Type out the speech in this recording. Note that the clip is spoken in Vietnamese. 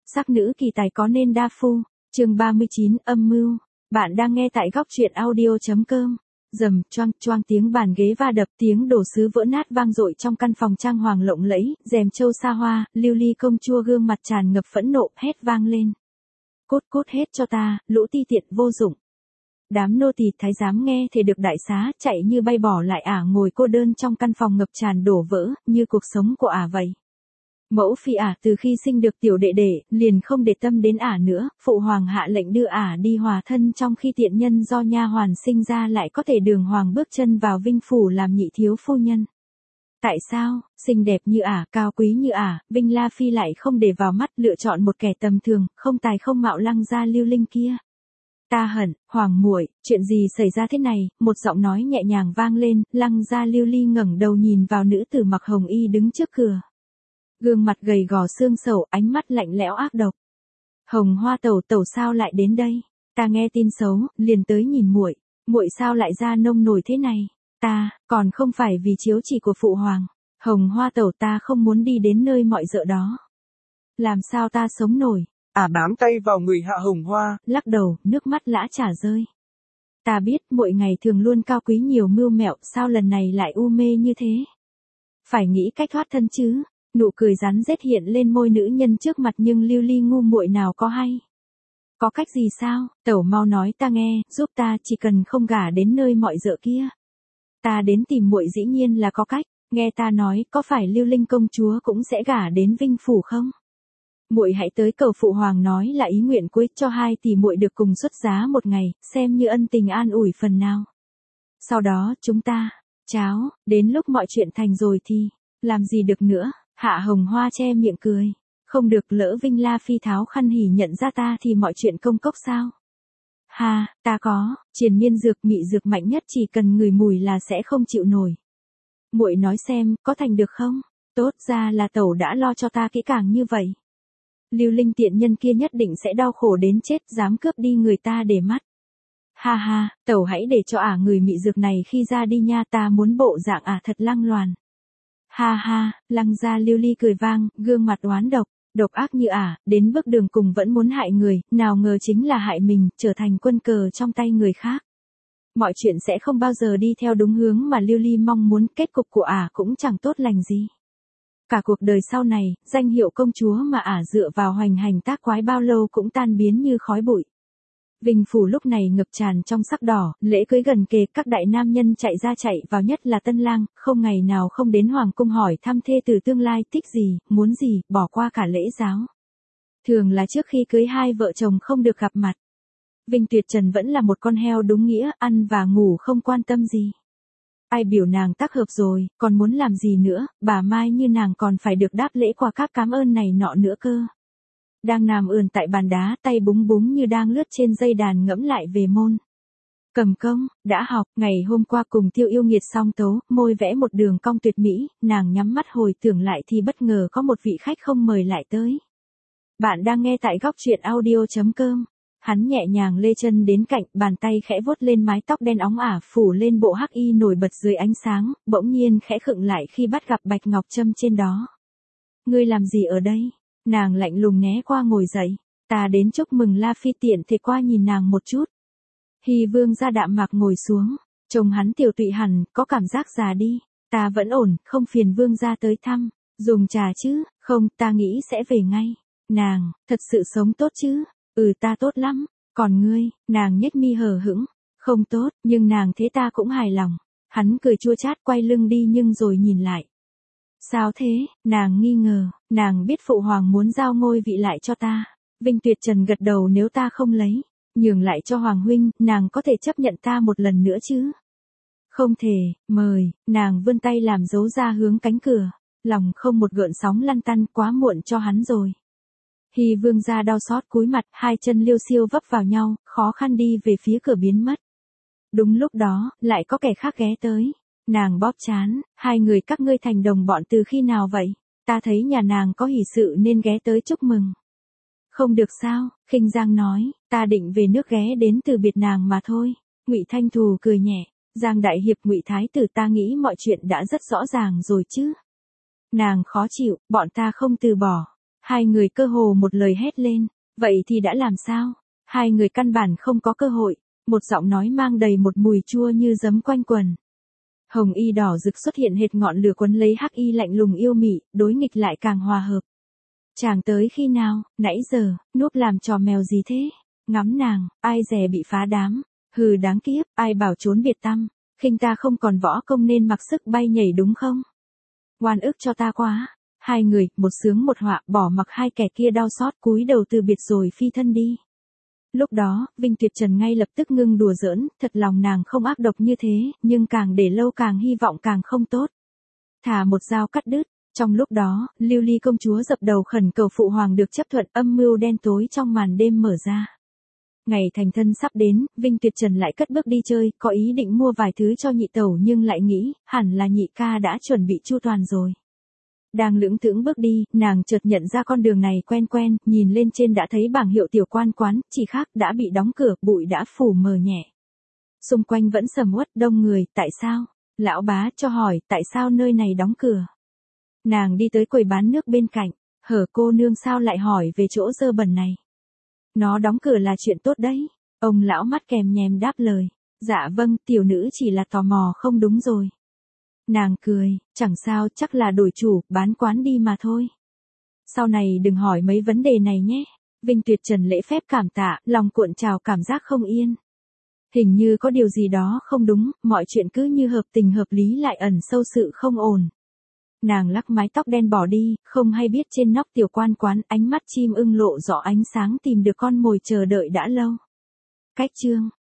Sắc nữ kỳ tài có nên đa phu, chương 39 âm mưu. Bạn đang nghe tại góc truyện audio.com. Rầm choang choang tiếng bàn ghế va đập, tiếng đồ sứ vỡ nát vang dội trong căn phòng trang hoàng lộng lẫy, rèm châu xa hoa, Lưu Ly công chúa gương mặt tràn ngập phẫn nộ, hét vang lên. Cút cút hết cho ta, lũ ti tiện vô dụng. Đám nô tỳ thái giám nghe thì được đại xá, chạy như bay bỏ lại ngồi cô đơn trong căn phòng ngập tràn đổ vỡ, như cuộc sống của vậy. Mẫu phi từ khi sinh được tiểu đệ đệ, liền không để tâm đến nữa, phụ hoàng hạ lệnh đưa đi hòa thân, trong khi tiện nhân do nha hoàn sinh ra lại có thể đường hoàng bước chân vào Vinh phủ làm nhị thiếu phu nhân. Tại sao, xinh đẹp như cao quý như Vinh La Phi lại không để vào mắt, lựa chọn một kẻ tầm thường, không tài không mạo Lăng gia Lưu Linh kia? Ta hận, hoàng muội, chuyện gì xảy ra thế này? Một giọng nói nhẹ nhàng vang lên, Lăng gia Lưu Ly ngẩng đầu nhìn vào nữ tử mặc hồng y đứng trước cửa. Gương mặt gầy gò xương sầu, ánh mắt lạnh lẽo ác độc. Hồng Hoa tẩu tẩu sao lại đến đây? Ta nghe tin xấu, liền tới nhìn muội. Muội sao lại ra nông nổi thế này? Ta, còn không phải vì chiếu chỉ của phụ hoàng. Hồng Hoa tẩu, ta không muốn đi đến nơi mọi dợ đó. Làm sao ta sống nổi? Bám tay vào người Hạ Hồng Hoa, lắc đầu, nước mắt lã chả rơi. Ta biết mỗi ngày thường luôn cao quý nhiều mưu mẹo, sao lần này lại u mê như thế? Phải nghĩ cách thoát thân chứ. Nụ cười rắn rết hiện lên môi nữ nhân trước mặt, nhưng Lưu Ly ngu muội nào có hay. Có cách gì sao? Tẩu mau nói ta nghe, giúp ta, chỉ cần không gả đến nơi mọi dợ kia. Ta đến tìm muội dĩ nhiên là có cách, nghe ta nói, có phải Lưu Linh công chúa cũng sẽ gả đến Vinh phủ không? Muội hãy tới cầu phụ hoàng, nói là ý nguyện cuối, cho hai tỷ muội được cùng xuất giá một ngày, xem như ân tình an ủi phần nào. Sau đó chúng ta, đến lúc mọi chuyện thành rồi thì, làm gì được nữa? Hạ Hồng Hoa che miệng cười. Không được, lỡ Vinh La Phi tháo khăn hỉ nhận ra ta thì mọi chuyện công cốc sao? Ta có, triền miên dược, mị dược mạnh nhất, chỉ cần ngửi mùi là sẽ không chịu nổi. Muội nói xem, có thành được không? Tốt ra là tẩu đã lo cho ta kỹ càng như vậy. Lưu Linh tiện nhân kia nhất định sẽ đau khổ đến chết, dám cướp đi người ta để mắt. Tẩu hãy để cho người mị dược này khi ra đi nha, ta muốn bộ dạng thật lăng loàn. Lăng gia Lưu Ly cười vang, gương mặt oán độc, độc ác như đến bước đường cùng vẫn muốn hại người, nào ngờ chính là hại mình, trở thành quân cờ trong tay người khác. Mọi chuyện sẽ không bao giờ đi theo đúng hướng mà Lưu Ly mong muốn, kết cục của cũng chẳng tốt lành gì. Cả cuộc đời sau này, danh hiệu công chúa mà dựa vào hoành hành tác quái bao lâu cũng tan biến như khói bụi. Vinh phủ lúc này ngập tràn trong sắc đỏ, lễ cưới gần kề, các đại nam nhân chạy ra chạy vào, nhất là tân lang, không ngày nào không đến hoàng cung hỏi thăm thê tử tương lai, thích gì, muốn gì, bỏ qua cả lễ giáo. Thường là trước khi cưới hai vợ chồng không được gặp mặt. Vinh Tuyệt Trần vẫn là một con heo đúng nghĩa, ăn và ngủ không quan tâm gì. Ai biểu nàng tác hợp rồi, còn muốn làm gì nữa, bà Mai như nàng còn phải được đáp lễ quà cáp cảm ơn này nọ nữa cơ. Đang nằm ườn tại bàn đá, tay búng búng như đang lướt trên dây đàn, ngẫm lại về môn cầm công, đã học, ngày hôm qua cùng Tiêu Yêu Nghiệt song tấu, môi vẽ một đường cong tuyệt mỹ, nàng nhắm mắt hồi tưởng lại thì bất ngờ có một vị khách không mời lại tới. Bạn đang nghe tại góc truyện audio.com. Hắn nhẹ nhàng lê chân đến cạnh, bàn tay khẽ vuốt lên mái tóc đen óng phủ lên bộ hắc y nổi bật dưới ánh sáng, bỗng nhiên khẽ khựng lại khi bắt gặp bạch ngọc trâm trên đó. Ngươi làm gì ở đây? Nàng lạnh lùng né qua ngồi dậy. Ta đến chúc mừng La Phi, tiện thể qua nhìn nàng một chút. Hy Vương gia đạm mạc ngồi xuống, trông hắn tiều tụy hẳn, có cảm giác già đi. Ta vẫn ổn, không phiền Vương gia tới thăm. Dùng trà chứ? Không, ta nghĩ sẽ về ngay. Nàng, thật sự sống tốt chứ? Ta tốt lắm. Còn ngươi? Nàng nhếch mi hờ hững. Không tốt, nhưng nàng thế ta cũng hài lòng. Hắn cười chua chát, quay lưng đi nhưng rồi nhìn lại. Sao thế? Nàng nghi ngờ, nàng biết phụ hoàng muốn giao ngôi vị lại cho ta. Vinh Tuyệt Trần gật đầu, nếu ta không lấy, nhường lại cho hoàng huynh, nàng có thể chấp nhận ta một lần nữa chứ? Không thể, mời, nàng vươn tay làm dấu ra hướng cánh cửa, lòng không một gợn sóng lăn tăn, quá muộn cho hắn rồi. Hy Vương gia đau xót cúi mặt, hai chân liêu xiêu vấp vào nhau, khó khăn đi về phía cửa biến mất. Đúng lúc đó, lại có kẻ khác ghé tới. Nàng bóp trán, hai người các ngươi thành đồng bọn từ khi nào vậy? Ta thấy nhà nàng có hỷ sự nên ghé tới chúc mừng. Không được sao? Khinh Giang nói, ta định về nước ghé đến từ biệt nàng mà thôi. Ngụy Thanh Thù cười nhẹ, Giang đại hiệp, Ngụy thái tử, ta nghĩ mọi chuyện đã rất rõ ràng rồi chứ. Nàng khó chịu, bọn ta không từ bỏ. Hai người cơ hồ một lời hét lên, vậy thì đã làm sao? Hai người căn bản không có cơ hội, một giọng nói mang đầy một mùi chua như giấm quanh quần. Hồng y đỏ rực xuất hiện hệt ngọn lửa quấn lấy hắc y lạnh lùng yêu mị, đối nghịch lại càng hòa hợp. Chàng tới khi nào, nãy giờ, núp làm trò mèo gì thế? Ngắm nàng, ai dè bị phá đám, hừ đáng kiếp, ai bảo trốn biệt tăm, khinh ta không còn võ công nên mặc sức bay nhảy đúng không? Oan ức cho ta quá. Hai người, một sướng một họa, bỏ mặc hai kẻ kia đau xót cúi đầu từ biệt rồi phi thân đi. Lúc đó, Vinh Tuyệt Trần ngay lập tức ngưng đùa giỡn, thật lòng nàng không ác độc như thế, nhưng càng để lâu càng hy vọng càng không tốt. Thả một dao cắt đứt, trong lúc đó, Lưu Ly công chúa dập đầu khẩn cầu phụ hoàng được chấp thuận, âm mưu đen tối trong màn đêm mở ra. Ngày thành thân sắp đến, Vinh Tuyệt Trần lại cất bước đi chơi, có ý định mua vài thứ cho nhị tẩu nhưng lại nghĩ, hẳn là nhị ca đã chuẩn bị chu toàn rồi. Đang lững thững bước đi, nàng chợt nhận ra con đường này quen quen, nhìn lên trên đã thấy bảng hiệu tiểu quan quán, chỉ khác đã bị đóng cửa, bụi đã phủ mờ nhẹ. Xung quanh vẫn sầm uất đông người, tại sao? Lão bá cho hỏi, tại sao nơi này đóng cửa? Nàng đi tới quầy bán nước bên cạnh, hở cô nương sao lại hỏi về chỗ dơ bẩn này? Nó đóng cửa là chuyện tốt đấy. Ông lão mắt kèm nhèm đáp lời. Dạ vâng, tiểu nữ chỉ là tò mò không đúng rồi. Nàng cười, chẳng sao, chắc là đổi chủ, bán quán đi mà thôi. Sau này đừng hỏi mấy vấn đề này nhé. Vinh Tuyệt Trần lễ phép cảm tạ, lòng cuộn trào cảm giác không yên. Hình như có điều gì đó không đúng, mọi chuyện cứ như hợp tình hợp lý lại ẩn sâu sự không ổn. Nàng lắc mái tóc đen bỏ đi, không hay biết trên nóc tiểu quan quán ánh mắt chim ưng lộ rõ ánh sáng tìm được con mồi chờ đợi đã lâu. Cách chương